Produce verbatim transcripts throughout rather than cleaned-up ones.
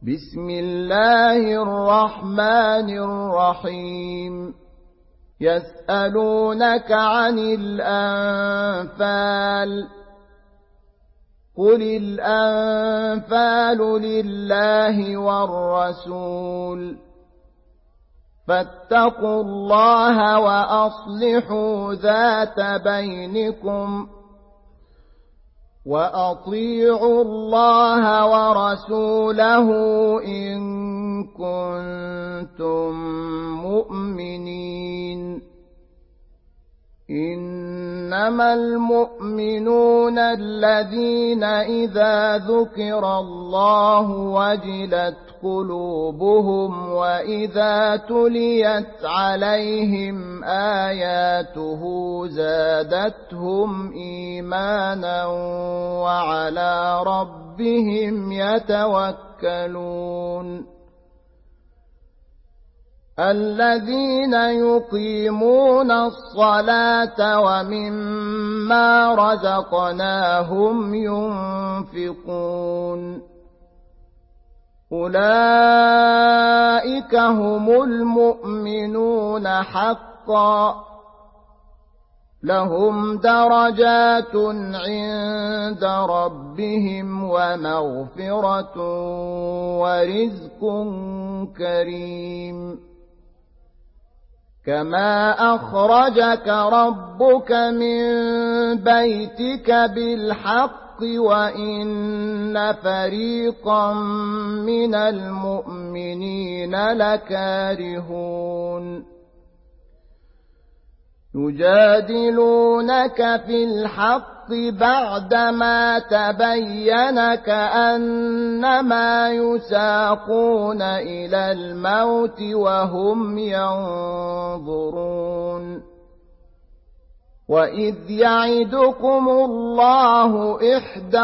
بسم الله الرحمن الرحيم يسألونك عن الأنفال قل الأنفال لله والرسول فاتقوا الله وأصلحوا ذات بينكم وأطيعوا الله ورسوله إن كنتم مؤمنين إنما المؤمنون الذين إذا ذكر الله وجلت قلوبهم وإذا تليت عليهم آياته زادتهم إيمانا وعلى ربهم يتوكلون الذين يقيمون الصلاة ومما رزقناهم ينفقون أولئك هم المؤمنون حقا لهم درجات عند ربهم ومغفرة ورزق كريم كما أخرجك ربك من بيتك بالحق وإن فريقا من المؤمنين لكارهون يجادلونك في الحق بعدما تبين كأنما يساقون إلى الموت وهم ينظرون وإذ يعدكم الله إحدى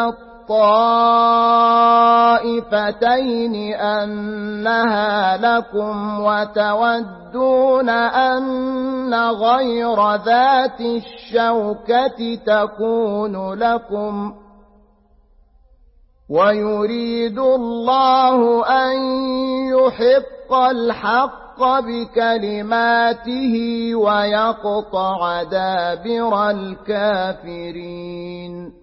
الطائفتين أنها لكم وتودون أن غير ذات الشوكة تكون لكم ويريد الله أن يحق الحق بكلماته ويقطع دابر الكافرين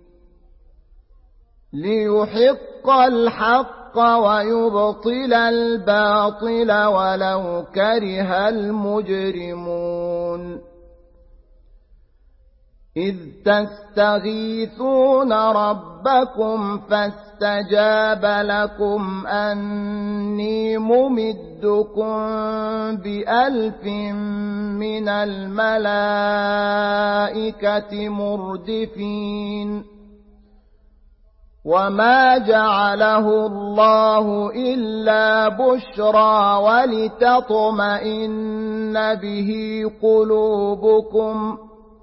ليحق الحق ويبطل الباطل ولو كره المجرمون إذ تستغيثون ربكم فاستجاب لكم أني ممدكم بألف من الملائكة مردفين وما جعله الله إلا بشرى ولتطمئن به قلوبكم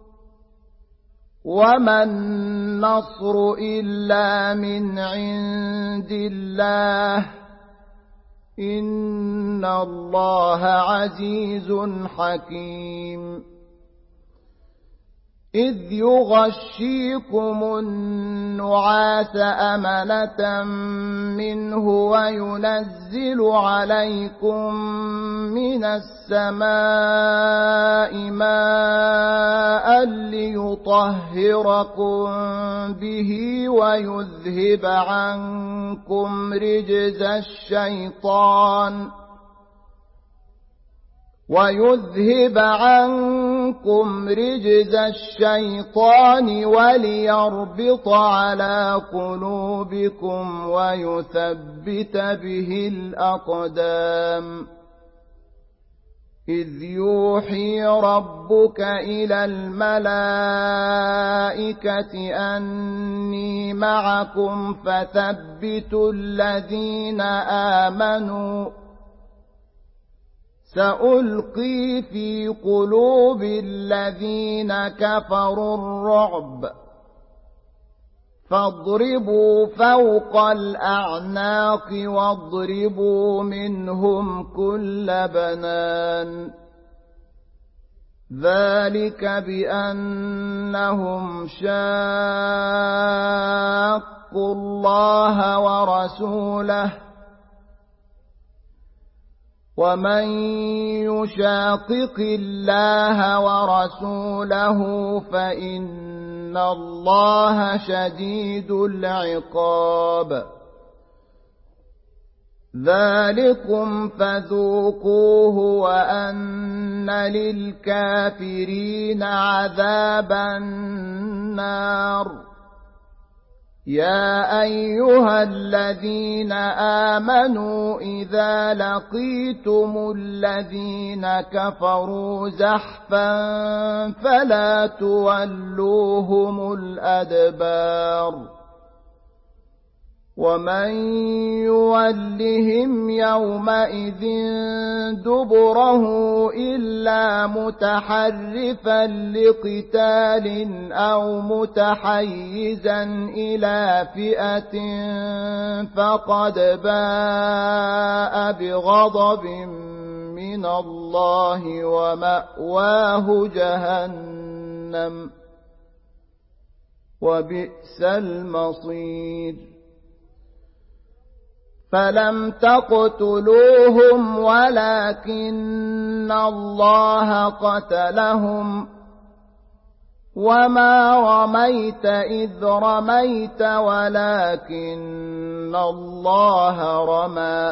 وما النصر إلا من عند الله إن الله عزيز حكيم إذ يغشيكم النعاس أمنة منه وينزل عليكم من السماء ماء ليطهركم به ويذهب عنكم رجز الشيطان ويذهب عنكم رجز الشيطان وليربط على قلوبكم ويثبت به الأقدام إذ يوحي ربك إلى الملائكة أني معكم فثبتوا الذين آمنوا سألقي في قلوب الذين كفروا الرعب فاضربوا فوق الأعناق واضربوا منهم كل بنان ذلك بأنهم شاقوا الله ورسوله ومن يشاقق الله ورسوله فإن الله شديد العقاب. ذلكم فذوقوه وأن للكافرين عذاب النار. يا أيها الذين آمنوا إذا لقيتم الذين كفروا زحفا فلا تولوهم الأدبار. ومن يولهم يومئذ دبره إلا متحرفا لقتال أو متحيزا إلى فئة فقد باء بغضب من الله ومأواه جهنم وبئس المصير. فلم تقتلوهم ولكن الله قتلهم وما رميت إذ رميت ولكن الله رمى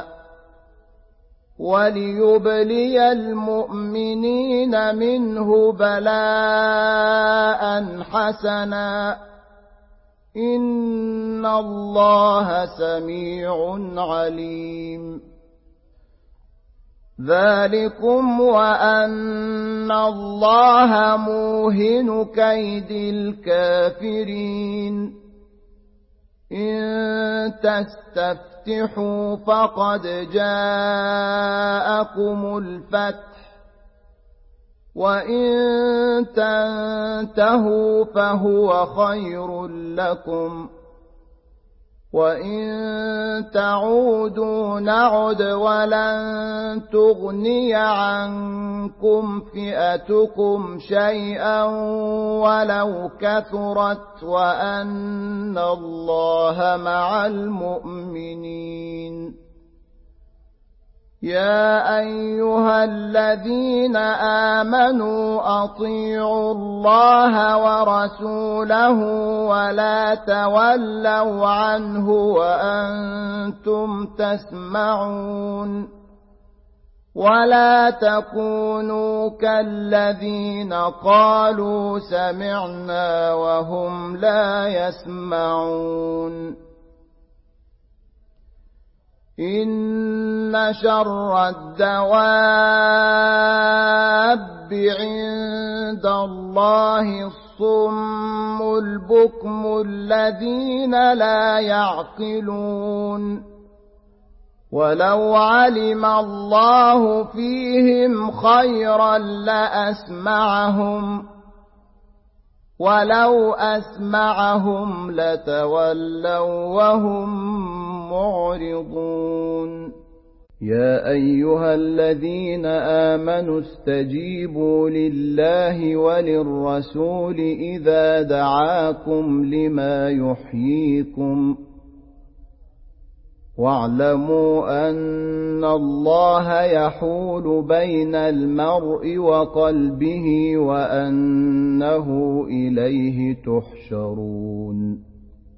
وليبلي المؤمنين منه بلاء حسنا إن الله سميع عليم. ذلكم وأن الله موهن كيد الكافرين. إن تستفتحوا فقد جاءكم الفتح وإن تنتهوا فهو خير لكم وإن تعودوا نعد ولن تغني عنكم فئتكم شيئا ولو كثرت وأن الله مع المؤمنين. يا أيها الذين آمنوا أطيعوا الله ورسوله ولا تولوا عنه وأنتم تسمعون ولا تكونوا كالذين قالوا سمعنا وهم لا يسمعون. إن شر الدواب عند الله الصم البكم الذين لا يعقلون. ولو علم الله فيهم خيرا لأسمعهم ولو أسمعهم لتولوا وهم معرضون. يا أيها الذين آمنوا استجيبوا لله وللرسول إذا دعاكم لما يحييكم واعلموا أن الله يحول بين المرء وقلبه وأنه إليه تحشرون.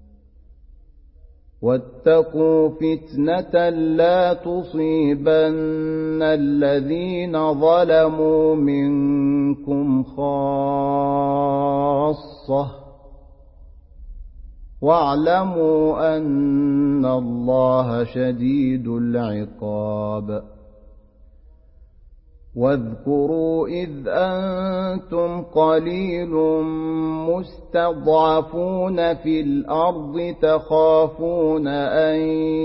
واتقوا فتنة لا تصيبن الذين ظلموا منكم خاصة واعلموا أن الله شديد العقاب. واذكروا إذ أنتم قليل مستضعفون في الأرض تخافون أن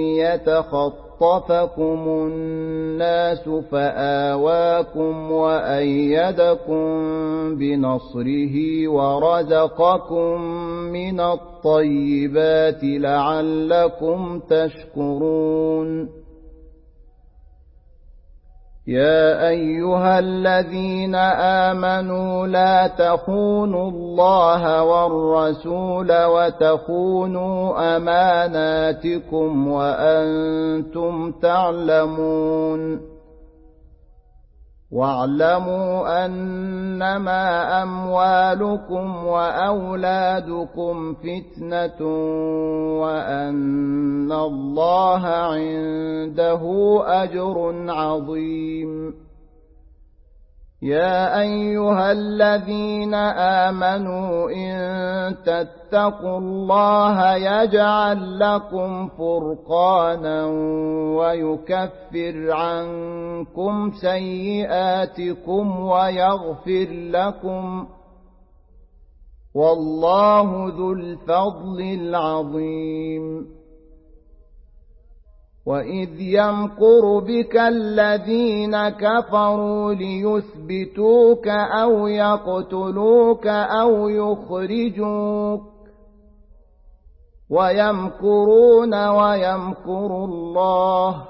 يتخطفكم الناس فآواكم وأيدكم بنصره ورزقكم من الطيبات لعلكم تشكرون. يا أيها الذين آمنوا لا تخونوا الله والرسول وتخونوا أماناتكم وأنتم تعلمون. واعلموا أنما أموالكم وأولادكم فتنة وأن الله عنده أجر عظيم. يا أيها الذين آمنوا إن تتقوا الله يجعل لكم فرقانا ويكفر عنكم سيئاتكم ويغفر لكم والله ذو الفضل العظيم. وإذ يمكر بك الذين كفروا ليثبتوك أو يقتلوك أو يخرجوك ويمكرون ويمكر الله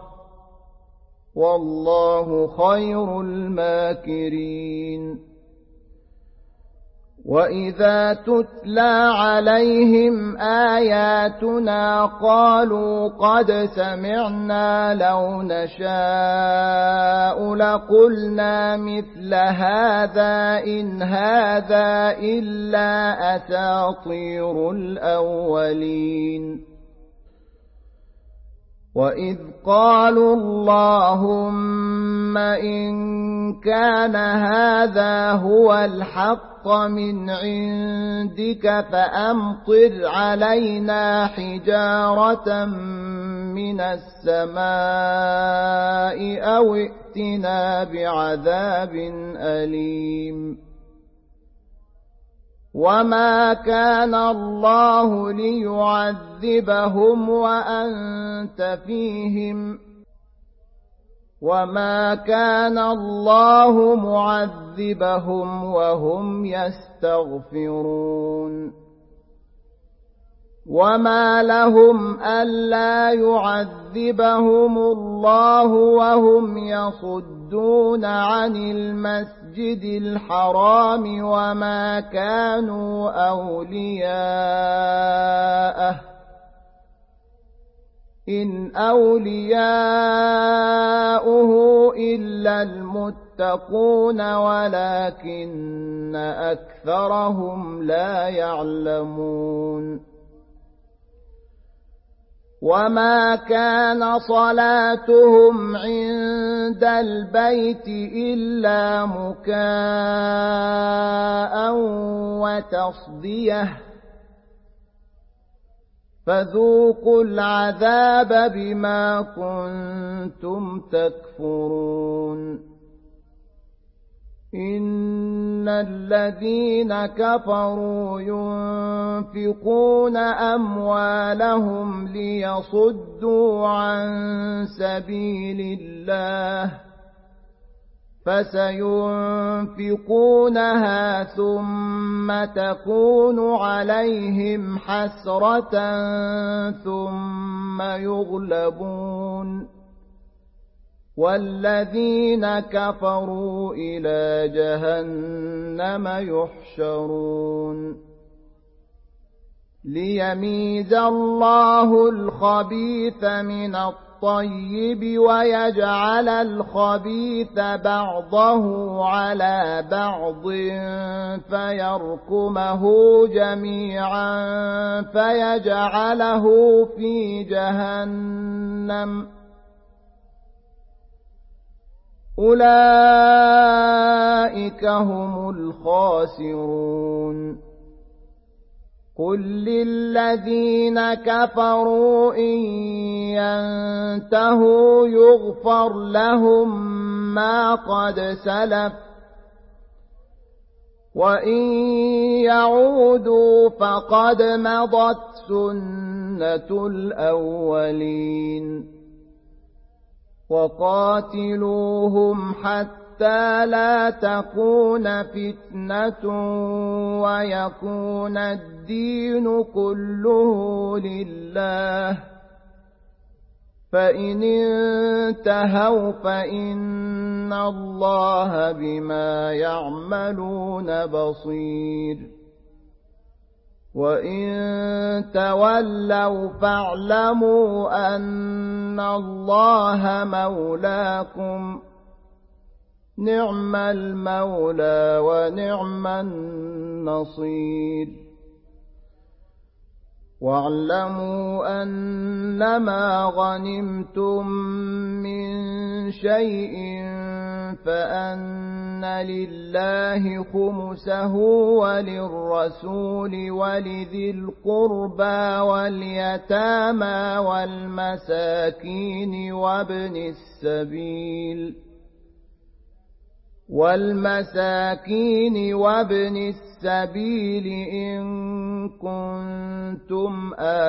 والله خير الماكرين. وإذا تتلى عليهم آياتنا قالوا قد سمعنا لو نشاء لقلنا مثل هذا إن هذا إلا أساطير الأولين. وإذ قالوا اللهم إن كان هذا هو الحق من عندك فأمطر علينا حجارة من السماء أو ائتنا بعذاب أليم. وما كان الله ليعذبهم وأنت فيهم وما كان الله معذبهم وهم يستغفرون. وما لهم ألا يعذبهم الله وهم يصدون عن المسجد الحرام وما كانوا أولياءه إن أولياؤه إلا المتقون ولكن أكثرهم لا يعلمون. وما كان صلاتهم عند البيت إلا مكاء وتصديه فذوقوا العذاب بما كنتم تكفرون. إن الذين كفروا ينفقون أموالهم ليصدوا عن سبيل الله فسينفقونها ثم تكون عليهم حسرة ثم يغلبون والذين كفروا إلى جهنم يحشرون. ليميز الله الخبيث من الطيب ويجعل الخبيث بعضه على بعض فيركمه جميعا فيجعله في جهنم أولئك هم الخاسرون. قل للذين كفروا إن ينتهوا يغفر لهم ما قد سلف وإن يعودوا فقد مضت سنة الأولين. وقاتلوهم حتى لا تكون فتنة ويكون الدين كله لله فإن انتهوا فإن الله بما يعملون بصير. وإن تولوا فاعلموا أن الله مولاكم نعم المولى ونعم النصير واعلموا أنما غنمتم من شيء فأن لله خمسه وللرسول ولذي القربى واليتامى والمساكين وابن السبيل والمساكين وابن السبيل إن كنتم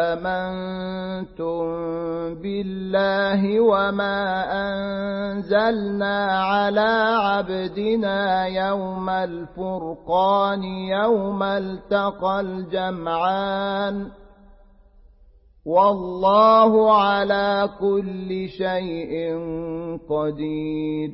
آمنتم بالله وما أنزلنا على عبدنا يوم الفرقان يوم التقى الجمعان والله على كل شيء قدير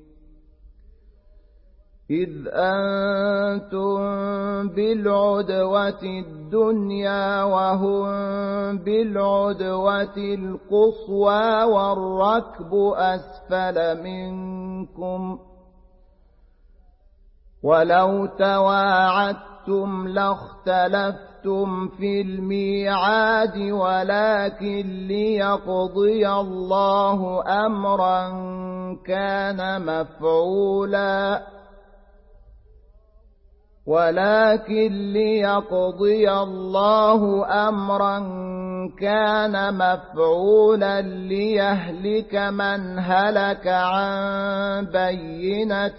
إذ أنتم بالعدوة الدنيا وهم بالعدوة القصوى والركب أسفل منكم ولو تواعدتم لاختلفتم في الميعاد ولكن ليقضي الله أمرا كان مفعولا ولكن ليقضي الله أمرا كان مفعولا ليهلك من هلك عن بينة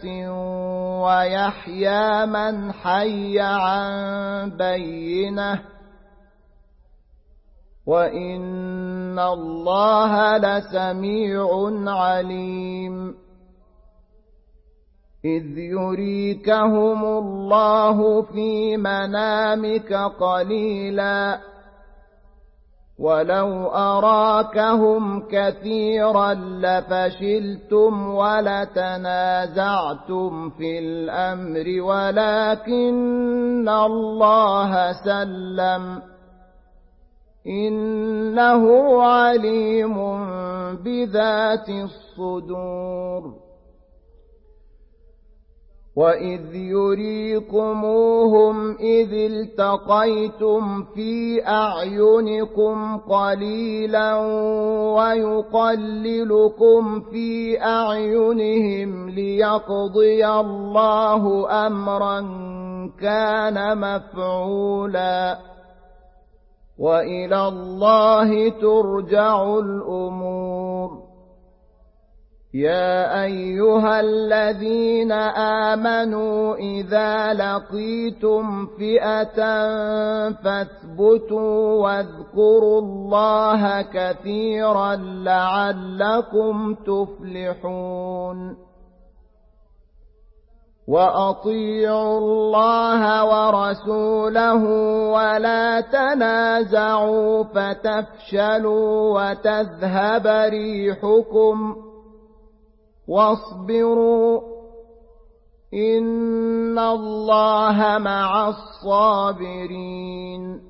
ويحيى من حي عن بينة وإن الله لسميع عليم إذ يريكهم الله في منامك قليلا ولو أراكهم كثيرا لفشلتم ولتنازعتم في الأمر ولكن الله سلم إنه عليم بذات الصدور وإذ يريكموهم إذ التقيتم في أعينكم قليلا ويقللكم في أعينهم ليقضي الله أمرا كان مفعولا وإلى الله ترجع الأمور يا أيها الذين آمنوا إذا لقيتم فئة فاثبتوا واذكروا الله كثيرا لعلكم تفلحون وأطيعوا الله ورسوله ولا تنازعوا فتفشلوا وتذهب ريحكم واصبروا إن الله مع الصابرين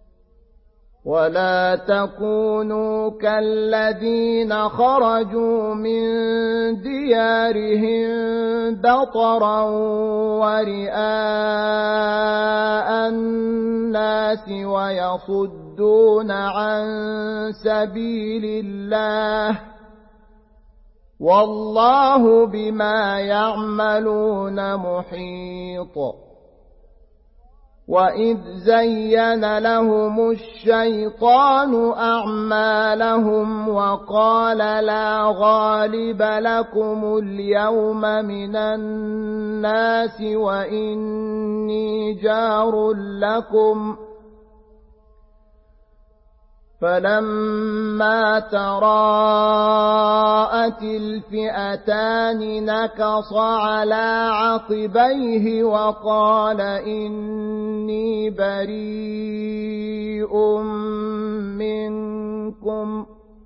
ولا تكونوا كالذين خرجوا من ديارهم بطرا ورئاء الناس ويصدون عن سبيل الله والله بما يعملون محيط وإذ زين لهم الشيطان أعمالهم وقال لا غالب لكم اليوم من الناس وإني جار لكم فلما تراءت الفئتان نكص على عقبيه وقال إني بريء منكم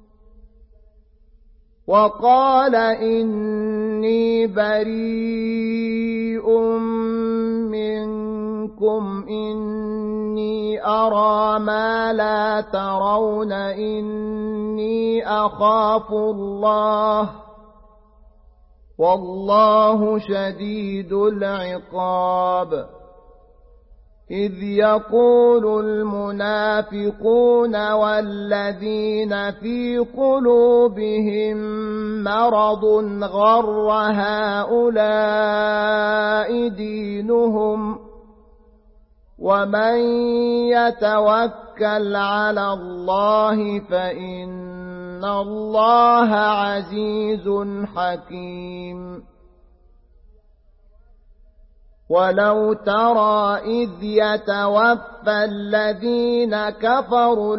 وقال إني بريء منكم إني أرى ما لا ترون إني أخاف الله والله شديد العقاب. إذ يقول المنافقون والذين في قلوبهم مرض غر هؤلاء دينهم ومن يتوكل على الله فإن الله عزيز حكيم. ولو ترى إذ يتوفى الذين كفروا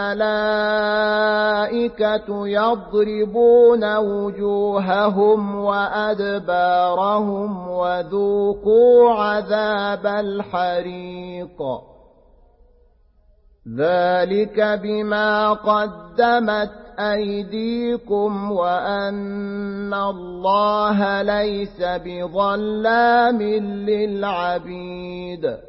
الملائكة يضربون وجوههم وأدبارهم وذوقوا عذاب الحريق ذلك بما قدمت أيديكم وأن الله ليس بظلام للعبيد.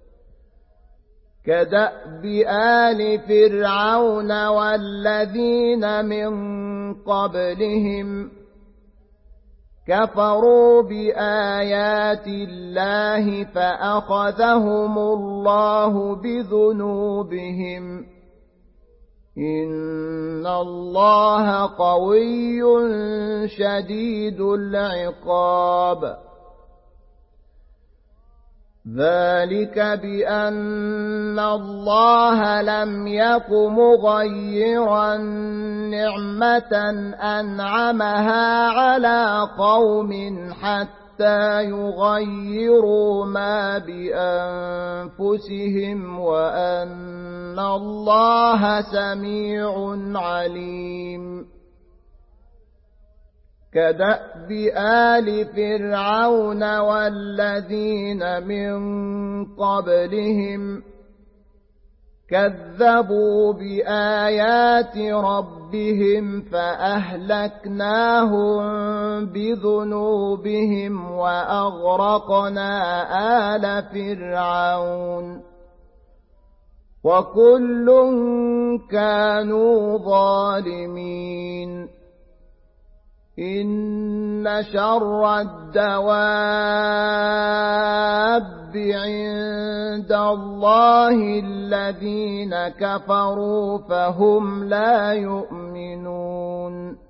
كدأب آل فرعون والذين من قبلهم كفروا بآيات الله فأخذهم الله بذنوبهم إن الله قوي شديد العقاب. ذلك بأن الله لم يك مغيرا نعمة أنعمها على قوم حتى يغيروا ما بأنفسهم وأن الله سميع عليم. كدأب آل فرعون والذين من قبلهم كذبوا بآيات ربهم فأهلكناهم بذنوبهم وأغرقنا آل فرعون وكل كانوا ظالمين. إن شر الدواب عند الله الذين كفروا فهم لا يؤمنون.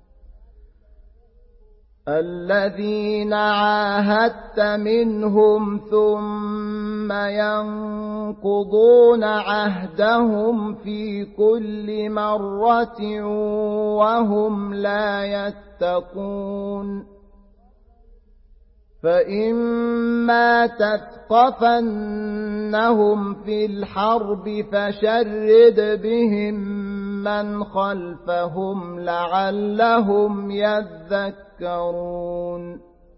الذين عاهدت منهم ثم ينقضون عهدهم في كل مرة وهم لا يتقون. فإما تثقفنهم في الحرب فشرد بهم من خلفهم لعلهم يذكرون.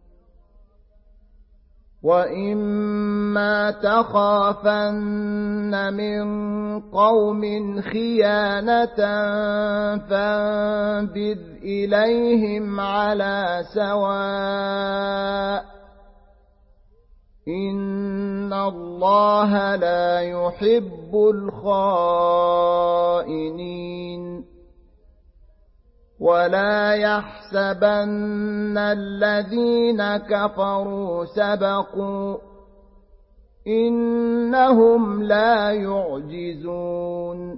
وإما تخافن من قوم خيانة فانبذ إليهم على سواء إن الله لا يحب الخائنين. ولا يحسبن الذين كفروا سبقوا إنهم لا يعجزون.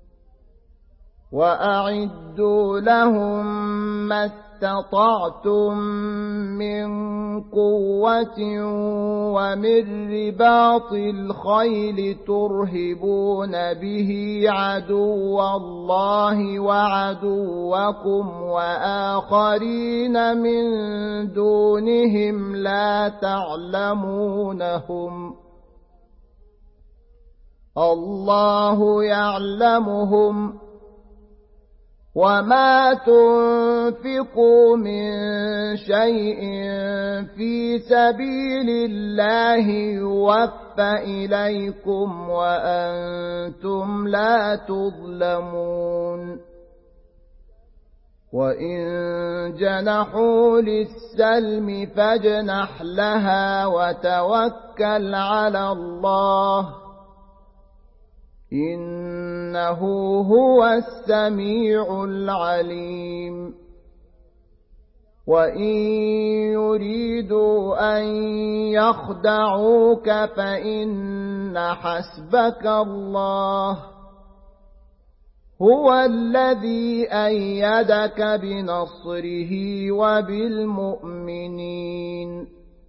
وأعدوا لهم ما استطعتم من قوة ومن رباط الخيل ترهبون به عدو الله وعدوكم وآخرين من دونهم لا تعلمونهم الله يعلمهم. وما تنفقوا من شيء في سبيل الله يوفى إليكم وأنتم لا تظلمون. وإن جنحوا للسلم فاجنح لها وتوكل على الله إنه هو السميع العليم. وإن يريدوا أن يخدعوك فإن حسبك الله هو الذي أيدك بنصره وبالمؤمنين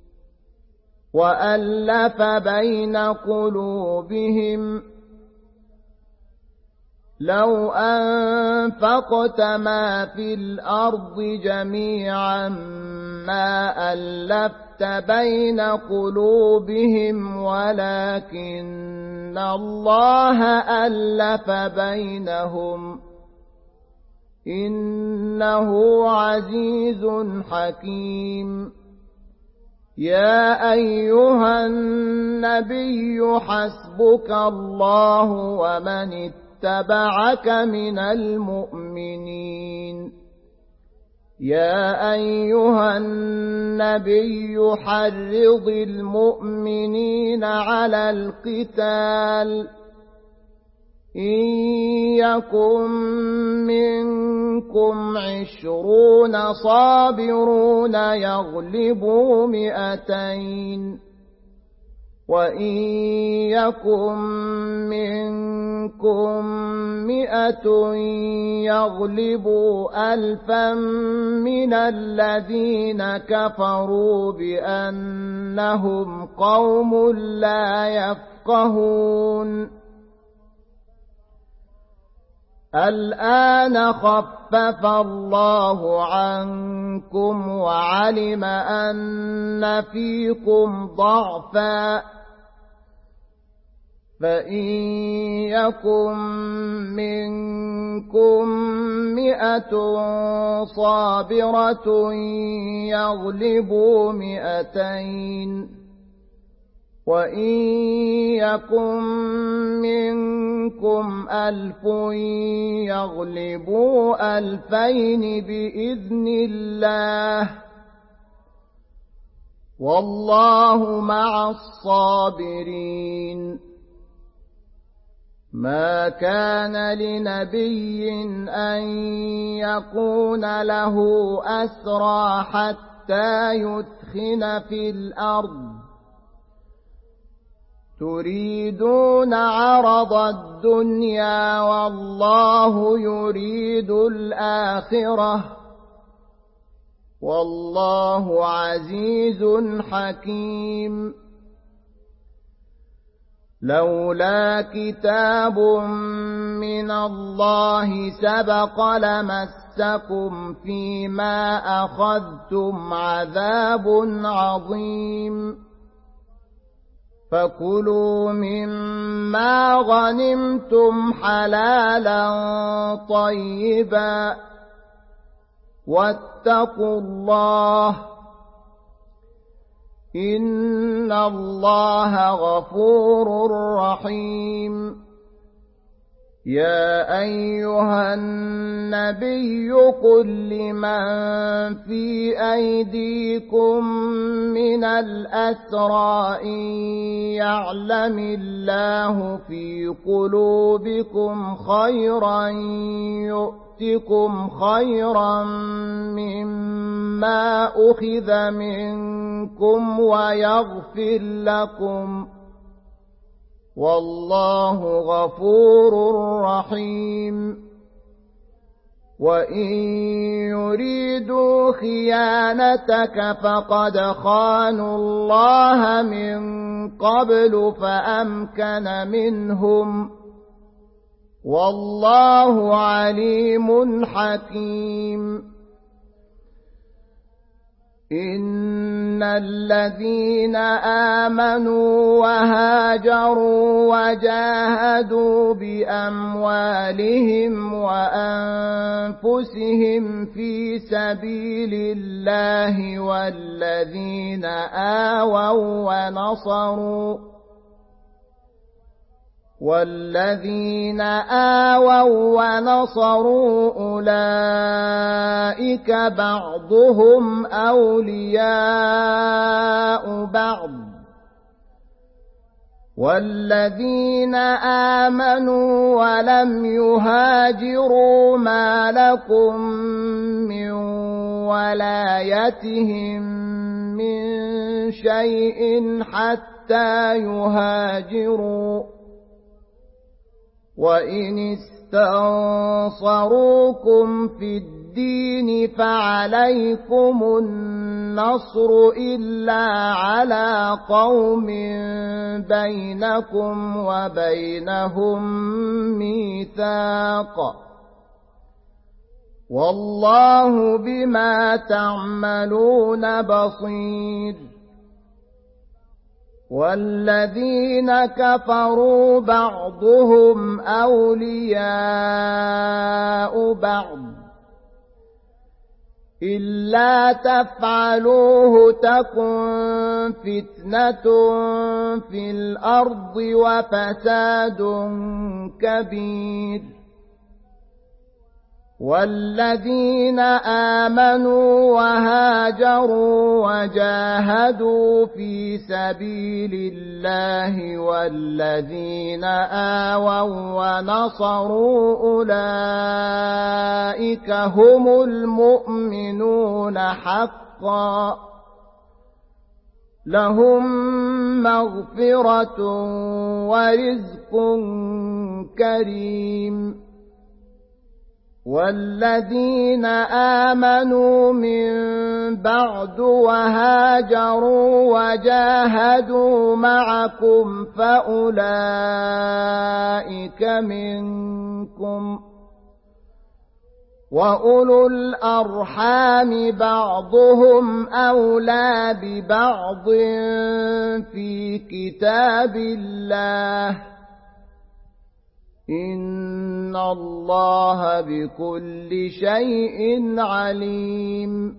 وألف بين قلوبهم لو أنفقت ما في الأرض جميعا ما ألفت بين قلوبهم ولكن الله ألف بينهم إنه عزيز حكيم يا أيها النبي حسبك الله ومن اتبعك من المؤمنين يا أيها النبي حرض المؤمنين على القتال إن يكن منكم عشرون صابرون يغلبوا مئتين وإن يكن منكم مئة يغلبوا ألفا من الذين كفروا بأنهم قوم لا يفقهون الآن خفف الله عنكم وعلم أن فيكم ضعفا فإن يكن منكم مئة صابرة يغلبوا مئتين وإن يكن منكم ألف يغلبوا ألفين بإذن الله والله مع الصابرين ما كان لنبي أن يكون له أسرى حتى يثخن في الأرض تريدون عرض الدنيا والله يريد الآخرة والله عزيز حكيم لولا كتاب من الله سبق لمسكم فيما أخذتم عذاب عظيم فكلوا مما غنمتم حلالا طيبا واتقوا الله إن الله غفور رحيم يا أيها النبي قل لمن في أيديكم من الأسرى إن يعلم الله في قلوبكم خيرا يؤتكم خيرا مما أخذ منكم ويغفر لكم والله غفور رحيم وإن يريدوا خيانتك فقد خانوا الله من قبل فأمكن منهم والله عليم حكيم إن الذين آمنوا وهاجروا وجاهدوا بأموالهم وأنفسهم في سبيل الله والذين آووا ونصروا والذين آووا ونصروا أولئك بعضهم أولياء بعض والذين آمنوا ولم يهاجروا ما لكم من ولايتهم من شيء حتى يهاجروا، وإن استنصروكم في الدين فعليكم النصر إلا على قوم بينكم وبينهم ميثاق، والله بما تعملون بصير. والذين كفروا بعضهم أولياء بعض إلا تفعلوه تكن فتنة في الأرض وفساد كبير. والذين آمنوا وهاجروا وجاهدوا في سبيل الله والذين آووا ونصروا أولئك هم المؤمنون حقا، لهم مغفرة ورزق كريم. والذين آمنوا من بعد وهاجروا وجاهدوا معكم فأولئك منكم، وأولو الأرحام بعضهم أولى ببعض في كتاب الله، إن الله بكل شيء عليم.